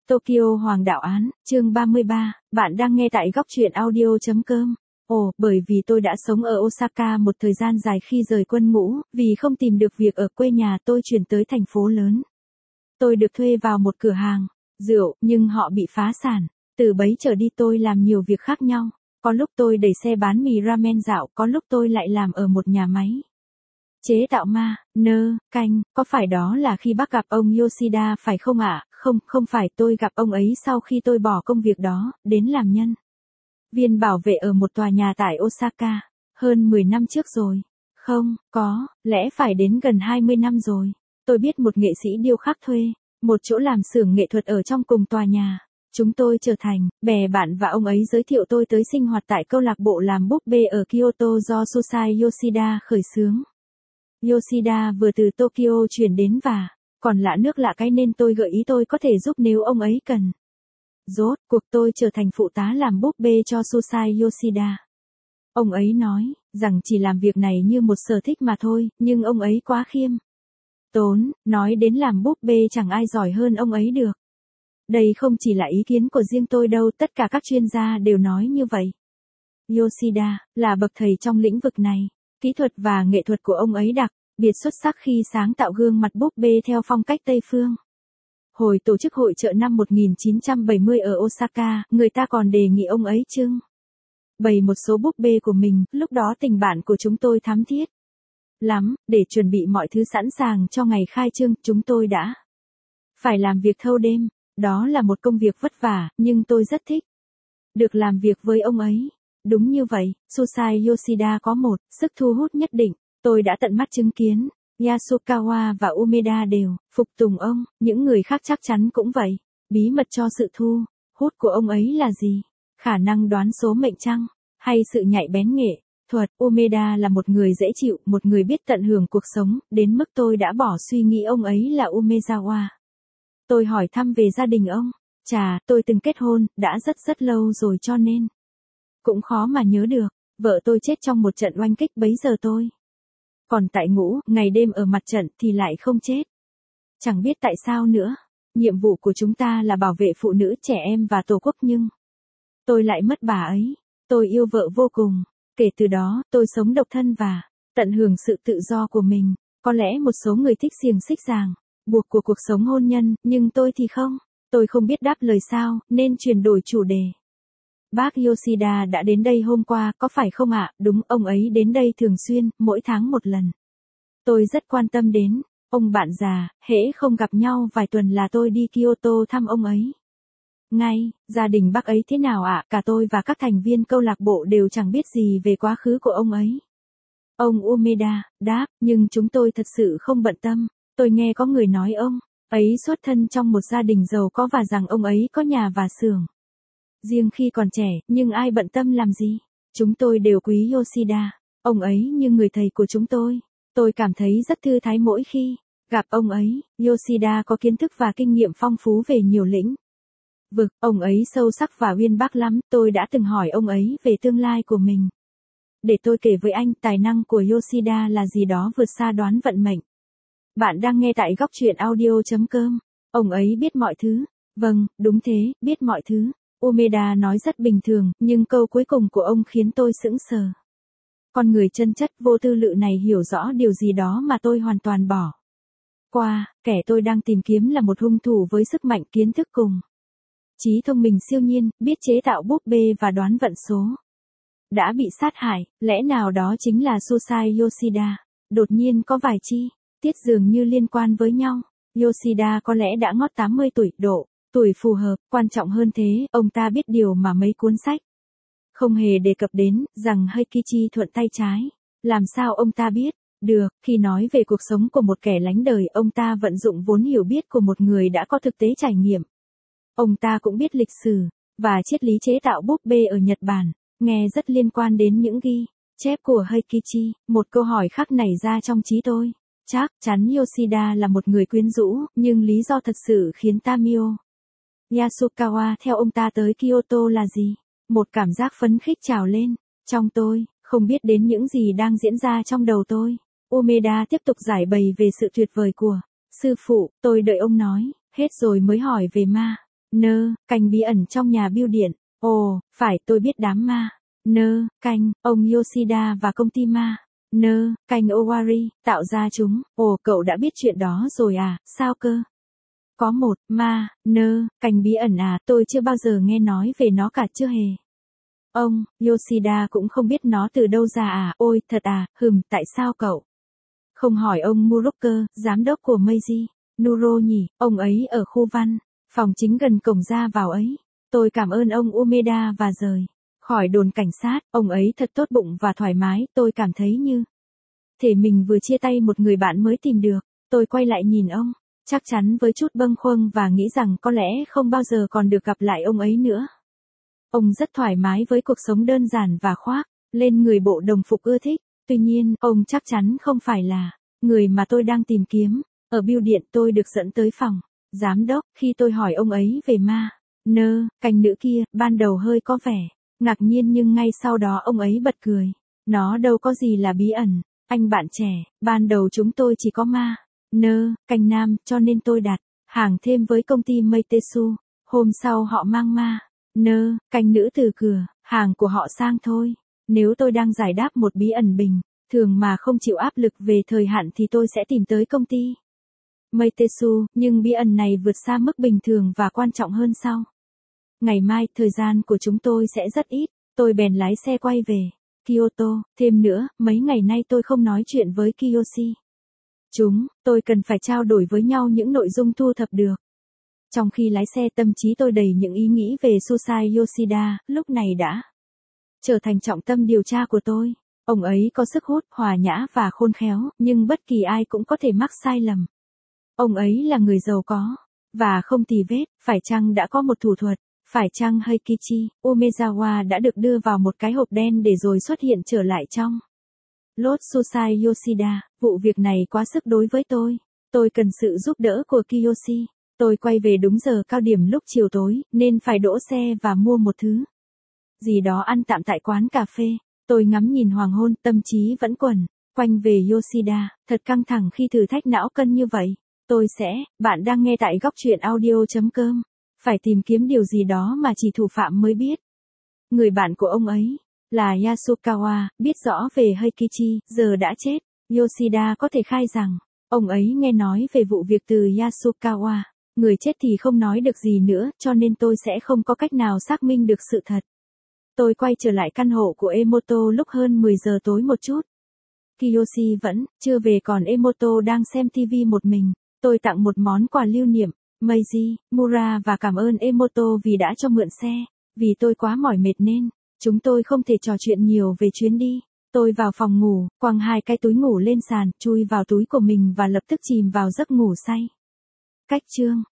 Tokyo Hoàng đạo án, chương 33, bạn đang nghe tại góc truyện audio.com. Ồ, bởi vì tôi đã sống ở Osaka một thời gian dài khi rời quân ngũ, vì không tìm được việc ở quê nhà tôi chuyển tới thành phố lớn. Tôi được thuê vào một cửa hàng rượu, nhưng họ bị phá sản. Từ bấy trở đi tôi làm nhiều việc khác nhau. Có lúc tôi đẩy xe bán mì ramen dạo, có lúc tôi lại làm ở một nhà máy chế tạo canh, có phải đó là khi bác gặp ông Yoshida phải không ạ? Không, không phải, tôi gặp ông ấy sau khi tôi bỏ công việc đó, đến làm nhân viên bảo vệ ở một tòa nhà tại Osaka, hơn 10 năm trước rồi. Không, có, lẽ phải đến gần 20 năm rồi. Tôi biết một nghệ sĩ điêu khắc thuê một chỗ làm xưởng nghệ thuật ở trong cùng tòa nhà. Chúng tôi trở thành bè bạn và ông ấy giới thiệu tôi tới sinh hoạt tại câu lạc bộ làm búp bê ở Kyoto do Sosai Yoshida khởi xướng. Yoshida vừa từ Tokyo chuyển đến và còn lạ nước lạ cái nên tôi gợi ý tôi có thể giúp nếu ông ấy cần. Rốt cuộc tôi trở thành phụ tá làm búp bê cho Sosai Yoshida. Ông ấy nói rằng chỉ làm việc này như một sở thích mà thôi, nhưng ông ấy quá khiêm tốn, nói đến làm búp bê chẳng ai giỏi hơn ông ấy được. Đây không chỉ là ý kiến của riêng tôi đâu, tất cả các chuyên gia đều nói như vậy. Yoshida là bậc thầy trong lĩnh vực này. Kỹ thuật và nghệ thuật của ông ấy đặc biệt xuất sắc khi sáng tạo gương mặt búp bê theo phong cách Tây phương. Hồi tổ chức hội chợ năm 1970 ở Osaka, người ta còn đề nghị ông ấy trưng bày một số búp bê của mình, lúc đó tình bạn của chúng tôi thắm thiết lắm, để chuẩn bị mọi thứ sẵn sàng cho ngày khai trương, chúng tôi đã phải làm việc thâu đêm. Đó là một công việc vất vả, nhưng tôi rất thích được làm việc với ông ấy. Đúng như vậy, Sosai Yoshida có một sức thu hút nhất định. Tôi đã tận mắt chứng kiến. Yasukawa và Umeda đều phục tùng ông, những người khác chắc chắn cũng vậy. Bí mật cho sự thu hút của ông ấy là gì? Khả năng đoán số mệnh chăng? Hay sự nhạy bén nghệ thuật? Umeda là một người dễ chịu, một người biết tận hưởng cuộc sống, đến mức tôi đã bỏ suy nghĩ ông ấy là Umezawa. Tôi hỏi thăm về gia đình ông. Chà, tôi từng kết hôn, đã rất lâu rồi cho nên cũng khó mà nhớ được. Vợ tôi chết trong một trận oanh kích bấy giờ tôi còn tại ngũ, ngày đêm ở mặt trận thì lại không chết. Chẳng biết tại sao nữa. Nhiệm vụ của chúng ta là bảo vệ phụ nữ, trẻ em và tổ quốc nhưng tôi lại mất bà ấy. Tôi yêu vợ vô cùng. Kể từ đó, tôi sống độc thân và tận hưởng sự tự do của mình. Có lẽ một số người thích xiềng xích ràng buộc của cuộc sống hôn nhân, nhưng tôi thì không. Tôi không biết đáp lời sao, nên chuyển đổi chủ đề. Bác Yoshida đã đến đây hôm qua, có phải không ạ? Đúng, ông ấy đến đây thường xuyên, mỗi tháng một lần. Tôi rất quan tâm đến ông bạn già, hễ không gặp nhau vài tuần là tôi đi Kyoto thăm ông ấy. Ngay, gia đình bác ấy thế nào ạ? Cả tôi và các thành viên câu lạc bộ đều chẳng biết gì về quá khứ của ông ấy. Ông Umeda đáp, nhưng chúng tôi thật sự không bận tâm. Tôi nghe có người nói ông ấy xuất thân trong một gia đình giàu có và rằng ông ấy có nhà và xưởng riêng khi còn trẻ, nhưng ai bận tâm làm gì? Chúng tôi đều quý Yoshida. Ông ấy như người thầy của chúng tôi. Tôi cảm thấy rất thư thái mỗi khi gặp ông ấy. Yoshida có kiến thức và kinh nghiệm phong phú về nhiều lĩnh vực. Ông ấy sâu sắc và uyên bác lắm. Tôi đã từng hỏi ông ấy về tương lai của mình. Để tôi kể với anh, tài năng của Yoshida là gì đó vượt xa đoán vận mệnh. Bạn đang nghe tại góc truyện audio.com. Ông ấy biết mọi thứ. Vâng, đúng thế, biết mọi thứ. Umeda nói rất bình thường, nhưng câu cuối cùng của ông khiến tôi sững sờ. Con người chân chất vô tư lự này hiểu rõ điều gì đó mà tôi hoàn toàn bỏ qua. Kẻ tôi đang tìm kiếm là một hung thủ với sức mạnh, kiến thức cùng trí thông minh siêu nhiên, biết chế tạo búp bê và đoán vận số. Đã bị sát hại, lẽ nào đó chính là Sosai Yoshida? Đột nhiên có vài chi tiết dường như liên quan với nhau. Yoshida có lẽ đã ngót 80 tuổi, độ tuổi phù hợp. Quan trọng hơn thế, ông ta biết điều mà mấy cuốn sách không hề đề cập đến, rằng Heikichi thuận tay trái. Làm sao ông ta biết được? Khi nói về cuộc sống của một kẻ lánh đời, ông ta vận dụng vốn hiểu biết của một người đã có thực tế trải nghiệm. Ông ta cũng biết lịch sử và triết lý chế tạo búp bê ở Nhật Bản, nghe rất liên quan đến những ghi chép của Heikichi. Một câu hỏi khác nảy ra trong trí tôi. Chắc chắn Yoshida là một người quyến rũ, nhưng lý do thật sự khiến Tamio Yasukawa theo ông ta tới Kyoto là gì? Một cảm giác phấn khích trào lên trong tôi, không biết đến những gì đang diễn ra trong đầu tôi. Umeda tiếp tục giải bày về sự tuyệt vời của sư phụ. Tôi đợi ông nói hết rồi mới hỏi về ma Nơ, canh bí ẩn trong nhà bưu điện. Ồ, phải, tôi biết đám ma. Nơ, canh, ông Yoshida và công ty ma. Nơ, canh Owari, tạo ra chúng. Ồ, cậu đã biết chuyện đó rồi à, sao cơ? Có một, ma, nơ, canh bí ẩn à, tôi chưa bao giờ nghe nói về nó cả chưa hề. Ông, Yoshida cũng không biết nó từ đâu ra à, ôi, thật à, tại sao cậu không hỏi ông Muroker, giám đốc của Meiji, Nuro nhỉ, ông ấy ở khu văn, phòng chính gần cổng ra vào ấy. Tôi cảm ơn ông Umeda và rời khỏi đồn cảnh sát, ông ấy thật tốt bụng và thoải mái, tôi cảm thấy như thể mình vừa chia tay một người bạn mới tìm được. Tôi quay lại nhìn ông, chắc chắn với chút bâng khuâng và nghĩ rằng có lẽ không bao giờ còn được gặp lại ông ấy nữa. Ông rất thoải mái với cuộc sống đơn giản và khoác lên người bộ đồng phục ưa thích. Tuy nhiên, ông chắc chắn không phải là người mà tôi đang tìm kiếm. Ở bưu điện tôi được dẫn tới phòng giám đốc, khi tôi hỏi ông ấy về ma, nơ, canh nữ kia, ban đầu hơi có vẻ ngạc nhiên nhưng ngay sau đó ông ấy bật cười. Nó đâu có gì là bí ẩn, anh bạn trẻ, ban đầu chúng tôi chỉ có ma, nơ, canh nam, cho nên tôi đặt hàng thêm với công ty Meitesu. Hôm sau họ mang ma, nơ, canh nữ từ cửa hàng của họ sang thôi. Nếu tôi đang giải đáp một bí ẩn bình thường mà không chịu áp lực về thời hạn thì tôi sẽ tìm tới công ty Meitesu, nhưng bí ẩn này vượt xa mức bình thường và quan trọng hơn sau. Ngày mai, thời gian của chúng tôi sẽ rất ít, tôi bèn lái xe quay về Kyoto. Thêm nữa, mấy ngày nay tôi không nói chuyện với Kiyoshi. Tôi cần phải trao đổi với nhau những nội dung thu thập được. Trong khi lái xe tâm trí tôi đầy những ý nghĩ về Susai Yoshida, lúc này đã trở thành trọng tâm điều tra của tôi. Ông ấy có sức hút, hòa nhã và khôn khéo, nhưng bất kỳ ai cũng có thể mắc sai lầm. Ông ấy là người giàu có, và không tì vết, phải chăng đã có một thủ thuật, phải chăng Heikichi, Umezawa đã được đưa vào một cái hộp đen để rồi xuất hiện trở lại trong lốt Susai Yoshida, vụ việc này quá sức đối với tôi. Tôi cần sự giúp đỡ của Kiyoshi. Tôi quay về đúng giờ cao điểm lúc chiều tối, nên phải đỗ xe và mua một thứ gì đó ăn tạm tại quán cà phê. Tôi ngắm nhìn hoàng hôn, tâm trí vẫn quẩn quanh về Yoshida, thật căng thẳng khi thử thách não cân như vậy. Bạn đang nghe tại góc truyện audio.com. Phải tìm kiếm điều gì đó mà chỉ thủ phạm mới biết. Người bạn của ông ấy là Yasukawa, biết rõ về Heikichi, giờ đã chết. Yoshida có thể khai rằng, ông ấy nghe nói về vụ việc từ Yasukawa. Người chết thì không nói được gì nữa, cho nên tôi sẽ không có cách nào xác minh được sự thật. Tôi quay trở lại căn hộ của Emoto lúc hơn 10 giờ tối một chút. Kiyoshi vẫn chưa về, còn Emoto đang xem TV một mình. Tôi tặng một món quà lưu niệm, Meiji, Mura và cảm ơn Emoto vì đã cho mượn xe. Vì tôi quá mỏi mệt nên chúng tôi không thể trò chuyện nhiều về chuyến đi. Tôi vào phòng ngủ, quăng 2 cái túi ngủ lên sàn, chui vào túi của mình và lập tức chìm vào giấc ngủ say. Cách chương